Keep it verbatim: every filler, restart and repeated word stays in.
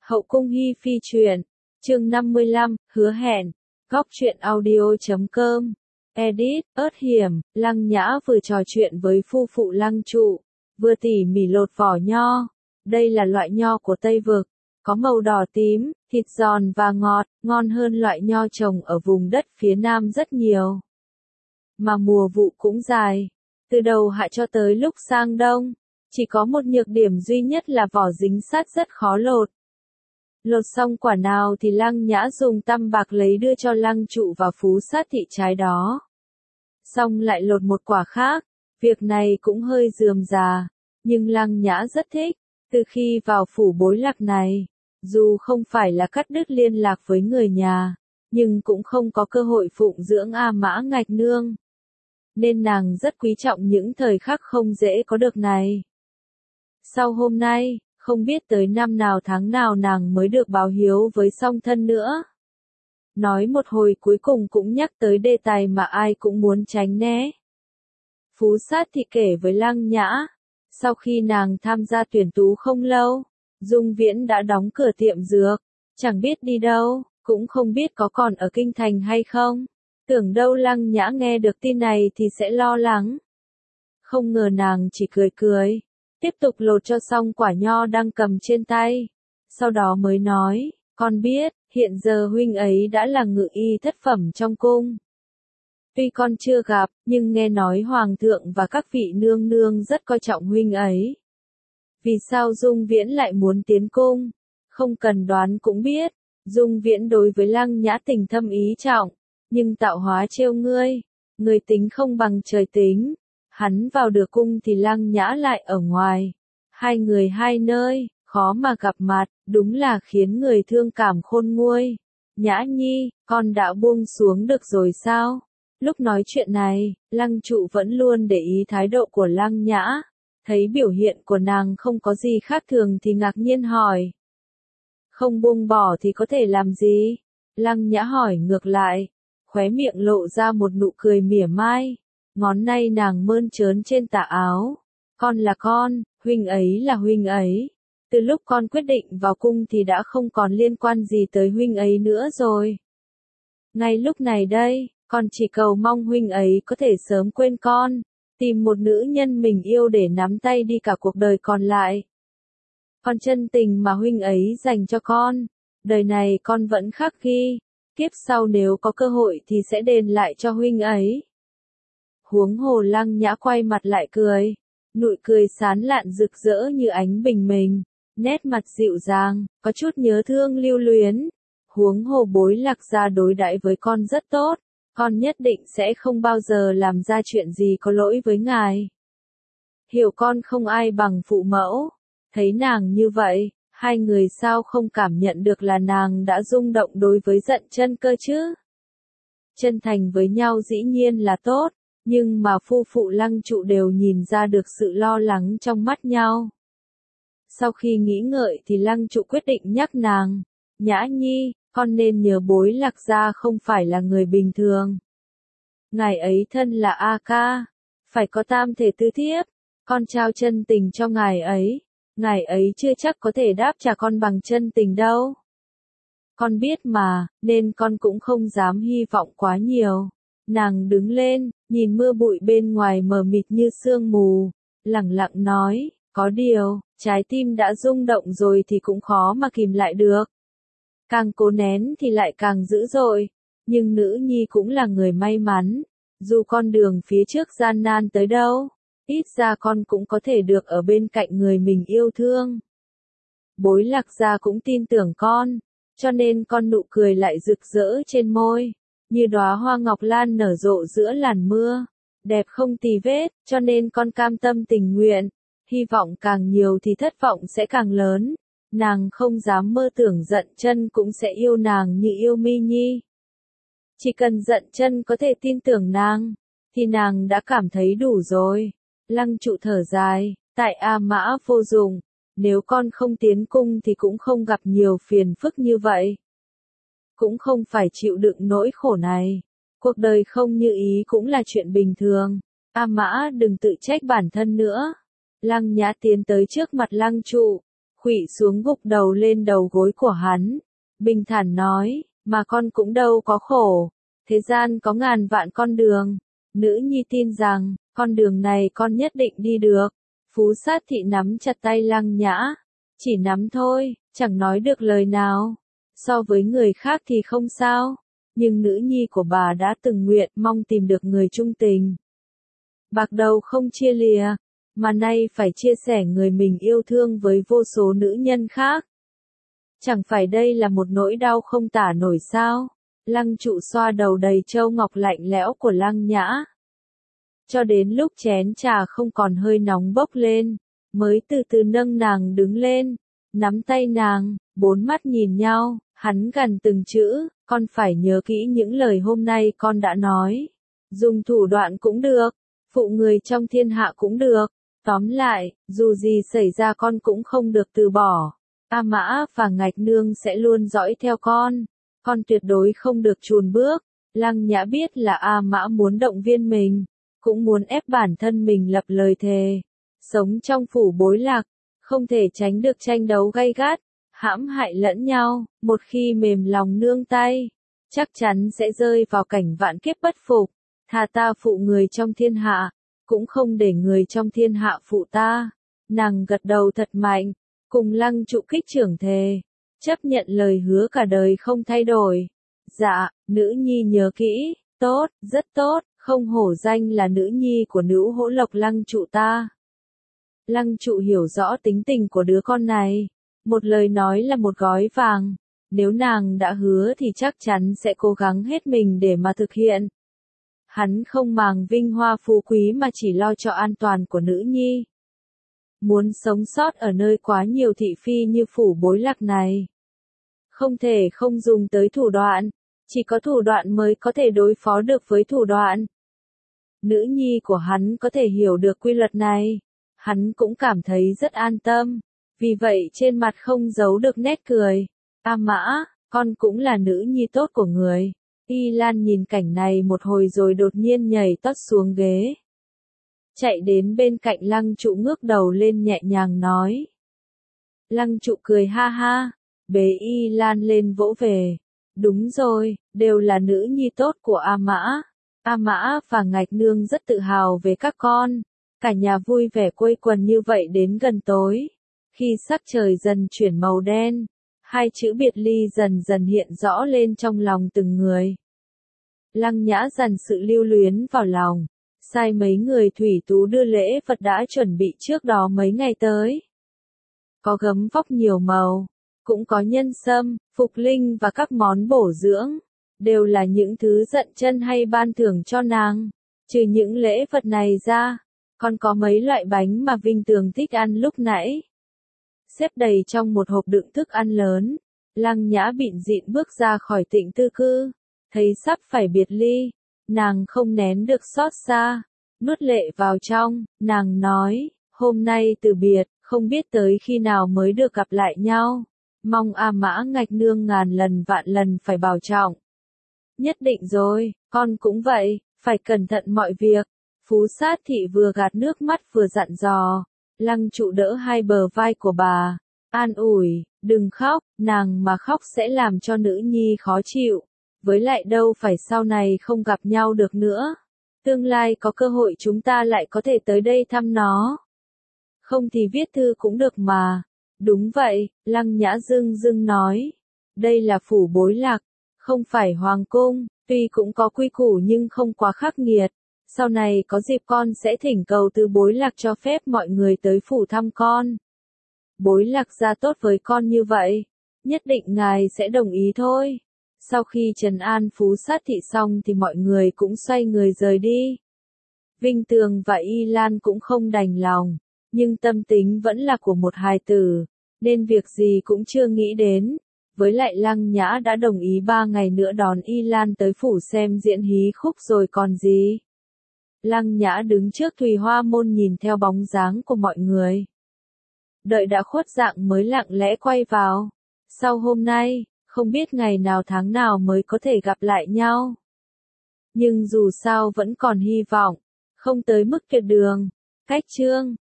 Hậu cung hi phi truyện, chương năm mươi lăm, hứa hẹn, góc truyện audio chấm com, edit, ớt hiểm, Lăng Nhã vừa trò chuyện với phu phụ Lăng Trụ, vừa tỉ mỉ lột vỏ nho. Đây là loại nho của Tây Vực, có màu đỏ tím, thịt giòn và ngọt, ngon hơn loại nho trồng ở vùng đất phía Nam rất nhiều. Mà mùa vụ cũng dài, từ đầu hạ cho tới lúc sang đông, chỉ có một nhược điểm duy nhất là vỏ dính sắt rất khó lột. Lột xong quả nào thì Lăng Nhã dùng tăm bạc lấy đưa cho Lăng Trụ và Phú Sát thị trái đó. Xong lại lột một quả khác, việc này cũng hơi rườm rà, nhưng Lăng Nhã rất thích. Từ khi vào phủ Bối Lạc này, dù không phải là cắt đứt liên lạc với người nhà, nhưng cũng không có cơ hội phụng dưỡng A Mã Ngạch Nương. Nên nàng rất quý trọng những thời khắc không dễ có được này. Sau hôm nay, không biết tới năm nào tháng nào nàng mới được báo hiếu với song thân nữa. Nói một hồi cuối cùng cũng nhắc tới đề tài mà ai cũng muốn tránh né. Phú Sát thì kể với Lăng Nhã, sau khi nàng tham gia tuyển tú không lâu, Dung Viễn đã đóng cửa tiệm dược, chẳng biết đi đâu, cũng không biết có còn ở kinh thành hay không. Tưởng đâu Lăng Nhã nghe được tin này thì sẽ lo lắng. Không ngờ nàng chỉ cười cười, tiếp tục lột cho xong quả nho đang cầm trên tay. Sau đó mới nói, con biết, hiện giờ huynh ấy đã là ngự y thất phẩm trong cung. Tuy con chưa gặp, nhưng nghe nói hoàng thượng và các vị nương nương rất coi trọng huynh ấy. Vì sao Dung Viễn lại muốn tiến cung? Không cần đoán cũng biết, Dung Viễn đối với Lăng Nhã tình thâm ý trọng, nhưng tạo hóa trêu ngươi, người tính không bằng trời tính. Hắn vào được cung thì Lăng Nhã lại ở ngoài. Hai người hai nơi, khó mà gặp mặt, đúng là khiến người thương cảm khôn nguôi. Nhã Nhi, con đã buông xuống được rồi sao? Lúc nói chuyện này, Lăng Trụ vẫn luôn để ý thái độ của Lăng Nhã. Thấy biểu hiện của nàng không có gì khác thường thì ngạc nhiên hỏi. Không buông bỏ thì có thể làm gì? Lăng Nhã hỏi ngược lại, khóe miệng lộ ra một nụ cười mỉa mai. Ngón nay nàng mơn trớn trên tà áo. Con là con, huynh ấy là huynh ấy. Từ lúc con quyết định vào cung thì đã không còn liên quan gì tới huynh ấy nữa rồi. Ngay lúc này đây, con chỉ cầu mong huynh ấy có thể sớm quên con, tìm một nữ nhân mình yêu để nắm tay đi cả cuộc đời còn lại. Con chân tình mà huynh ấy dành cho con, đời này con vẫn khắc ghi, kiếp sau nếu có cơ hội thì sẽ đền lại cho huynh ấy. Huống hồ Lăng Nhã quay mặt lại cười, nụ cười sán lạn rực rỡ như ánh bình minh, nét mặt dịu dàng, có chút nhớ thương lưu luyến. Huống hồ Bối Lạc gia đối đãi với con rất tốt, con nhất định sẽ không bao giờ làm ra chuyện gì có lỗi với ngài. Hiểu con không ai bằng phụ mẫu. Thấy nàng như vậy, hai người sao không cảm nhận được là nàng đã rung động đối với Dận Chân cơ chứ? Chân thành với nhau dĩ nhiên là tốt, nhưng mà phu phụ Lăng Trụ đều nhìn ra được sự lo lắng trong mắt nhau. Sau khi nghĩ ngợi thì Lăng Trụ quyết định nhắc nàng, Nhã Nhi, con nên nhớ Bối Lạc gia không phải là người bình thường. Ngài ấy thân là A Ca, phải có tam thể tứ thiếp, con trao chân tình cho ngài ấy, ngài ấy chưa chắc có thể đáp trả con bằng chân tình đâu. Con biết mà, nên con cũng không dám hy vọng quá nhiều. Nàng đứng lên, nhìn mưa bụi bên ngoài mờ mịt như sương mù, lẳng lặng nói, có điều, trái tim đã rung động rồi thì cũng khó mà kìm lại được. Càng cố nén thì lại càng dữ dội, nhưng nữ nhi cũng là người may mắn, dù con đường phía trước gian nan tới đâu, ít ra con cũng có thể được ở bên cạnh người mình yêu thương. Bối Lạc gia cũng tin tưởng con, cho nên con nụ cười lại rực rỡ trên môi, như đóa hoa ngọc lan nở rộ giữa làn mưa, đẹp không tì vết, cho nên con cam tâm tình nguyện, hy vọng càng nhiều thì thất vọng sẽ càng lớn. Nàng không dám mơ tưởng Dận Chân cũng sẽ yêu nàng như yêu Mi Nhi. Chỉ cần Dận Chân có thể tin tưởng nàng, thì nàng đã cảm thấy đủ rồi. Lăng Trụ thở dài, tại A Mã vô dụng, nếu con không tiến cung thì cũng không gặp nhiều phiền phức như vậy. Cũng không phải chịu đựng nỗi khổ này. Cuộc đời không như ý cũng là chuyện bình thường. A Mã đừng tự trách bản thân nữa. Lăng Nhã tiến tới trước mặt Lăng Trụ, khuỵu xuống gục đầu lên đầu gối của hắn, bình thản nói, mà con cũng đâu có khổ, thế gian có ngàn vạn con đường, nữ nhi tin rằng, con đường này con nhất định đi được. Phú Sát Thị nắm chặt tay Lăng Nhã, chỉ nắm thôi, chẳng nói được lời nào. So với người khác thì không sao, nhưng nữ nhi của bà đã từng nguyện mong tìm được người trung tình. Bạc đầu không chia lìa, mà nay phải chia sẻ người mình yêu thương với vô số nữ nhân khác. Chẳng phải đây là một nỗi đau không tả nổi sao? Lăng Trụ xoa đầu đầy châu ngọc lạnh lẽo của Lăng Nhã. Cho đến lúc chén trà không còn hơi nóng bốc lên, mới từ từ nâng nàng đứng lên, nắm tay nàng, bốn mắt nhìn nhau, hắn gằn từng chữ, con phải nhớ kỹ những lời hôm nay con đã nói. Dùng thủ đoạn cũng được, phụ người trong thiên hạ cũng được, tóm lại, dù gì xảy ra con cũng không được từ bỏ. A Mã và Ngạch Nương sẽ luôn dõi theo con, con tuyệt đối không được chùn bước. Lăng Nhã biết là A Mã muốn động viên mình, cũng muốn ép bản thân mình lập lời thề. Sống trong phủ Bối Lạc, không thể tránh được tranh đấu gay gắt, hãm hại lẫn nhau, một khi mềm lòng nương tay, chắc chắn sẽ rơi vào cảnh vạn kiếp bất phục. Thà ta phụ người trong thiên hạ, cũng không để người trong thiên hạ phụ ta. Nàng gật đầu thật mạnh, cùng Lăng Trụ kích trưởng thề, chấp nhận lời hứa cả đời không thay đổi. Dạ, nữ nhi nhớ kỹ, tốt, rất tốt, không hổ danh là nữ nhi của nữ hỗ lộc Lăng Trụ ta. Lăng Trụ hiểu rõ tính tình của đứa con này, một lời nói là một gói vàng, nếu nàng đã hứa thì chắc chắn sẽ cố gắng hết mình để mà thực hiện. Hắn không màng vinh hoa phú quý mà chỉ lo cho an toàn của nữ nhi. Muốn sống sót ở nơi quá nhiều thị phi như phủ Bối Lạc này, không thể không dùng tới thủ đoạn, chỉ có thủ đoạn mới có thể đối phó được với thủ đoạn. Nữ nhi của hắn có thể hiểu được quy luật này, hắn cũng cảm thấy rất an tâm, vì vậy trên mặt không giấu được nét cười. A Mã, con cũng là nữ nhi tốt của người. Y Lan nhìn cảnh này một hồi rồi đột nhiên nhảy tót xuống ghế, chạy đến bên cạnh Lăng Trụ ngước đầu lên nhẹ nhàng nói. Lăng Trụ cười ha ha, bế Y Lan lên vỗ về. Đúng rồi, đều là nữ nhi tốt của A Mã. A Mã và Ngạch Nương rất tự hào về các con. Cả nhà vui vẻ quây quần như vậy đến gần tối. Khi sắc trời dần chuyển màu đen, hai chữ biệt ly dần dần hiện rõ lên trong lòng từng người. Lăng Nhã dằn sự lưu luyến vào lòng, sai mấy người thủy tú đưa lễ vật đã chuẩn bị trước đó mấy ngày tới. Có gấm vóc nhiều màu, cũng có nhân sâm, phục linh và các món bổ dưỡng, đều là những thứ dận chân hay ban thưởng cho nàng. Trừ những lễ vật này ra, còn có mấy loại bánh mà Vinh Tường thích ăn lúc nãy, xếp đầy trong một hộp đựng thức ăn lớn. Lăng Nhã bịn dịn bước ra khỏi Tịnh Tư Cư, thấy sắp phải biệt ly, nàng không nén được xót xa, nuốt lệ vào trong, nàng nói, hôm nay từ biệt, không biết tới khi nào mới được gặp lại nhau, mong A Mã Ngạch Nương ngàn lần vạn lần phải bảo trọng. Nhất định rồi, con cũng vậy, phải cẩn thận mọi việc. Phú Sát Thị vừa gạt nước mắt vừa dặn dò. Lăng Trụ đỡ hai bờ vai của bà, an ủi, đừng khóc, nàng mà khóc sẽ làm cho nữ nhi khó chịu, với lại đâu phải sau này không gặp nhau được nữa. Tương lai có cơ hội chúng ta lại có thể tới đây thăm nó. Không thì viết thư cũng được mà. Đúng vậy, Lăng Nhã dưng dưng nói. Đây là phủ Bối Lạc, không phải hoàng cung, tuy cũng có quy củ nhưng không quá khắc nghiệt. Sau này có dịp con sẽ thỉnh cầu từ Bối Lạc cho phép mọi người tới phủ thăm con. Bối Lạc ra tốt với con như vậy, nhất định ngài sẽ đồng ý thôi. Sau khi trấn an Phú Sát Thị xong thì mọi người cũng xoay người rời đi. Vinh Tường và Y Lan cũng không đành lòng, nhưng tâm tính vẫn là của một hài tử, nên việc gì cũng chưa nghĩ đến. Với lại Lăng Nhã đã đồng ý ba ngày nữa đón Y Lan tới phủ xem diễn hí khúc rồi còn gì. Lăng Nhã đứng trước Thùy Hoa Môn nhìn theo bóng dáng của mọi người. Đợi đã khuất dạng mới lặng lẽ quay vào. Sau hôm nay, không biết ngày nào tháng nào mới có thể gặp lại nhau. Nhưng dù sao vẫn còn hy vọng, không tới mức tuyệt đường. Cách chương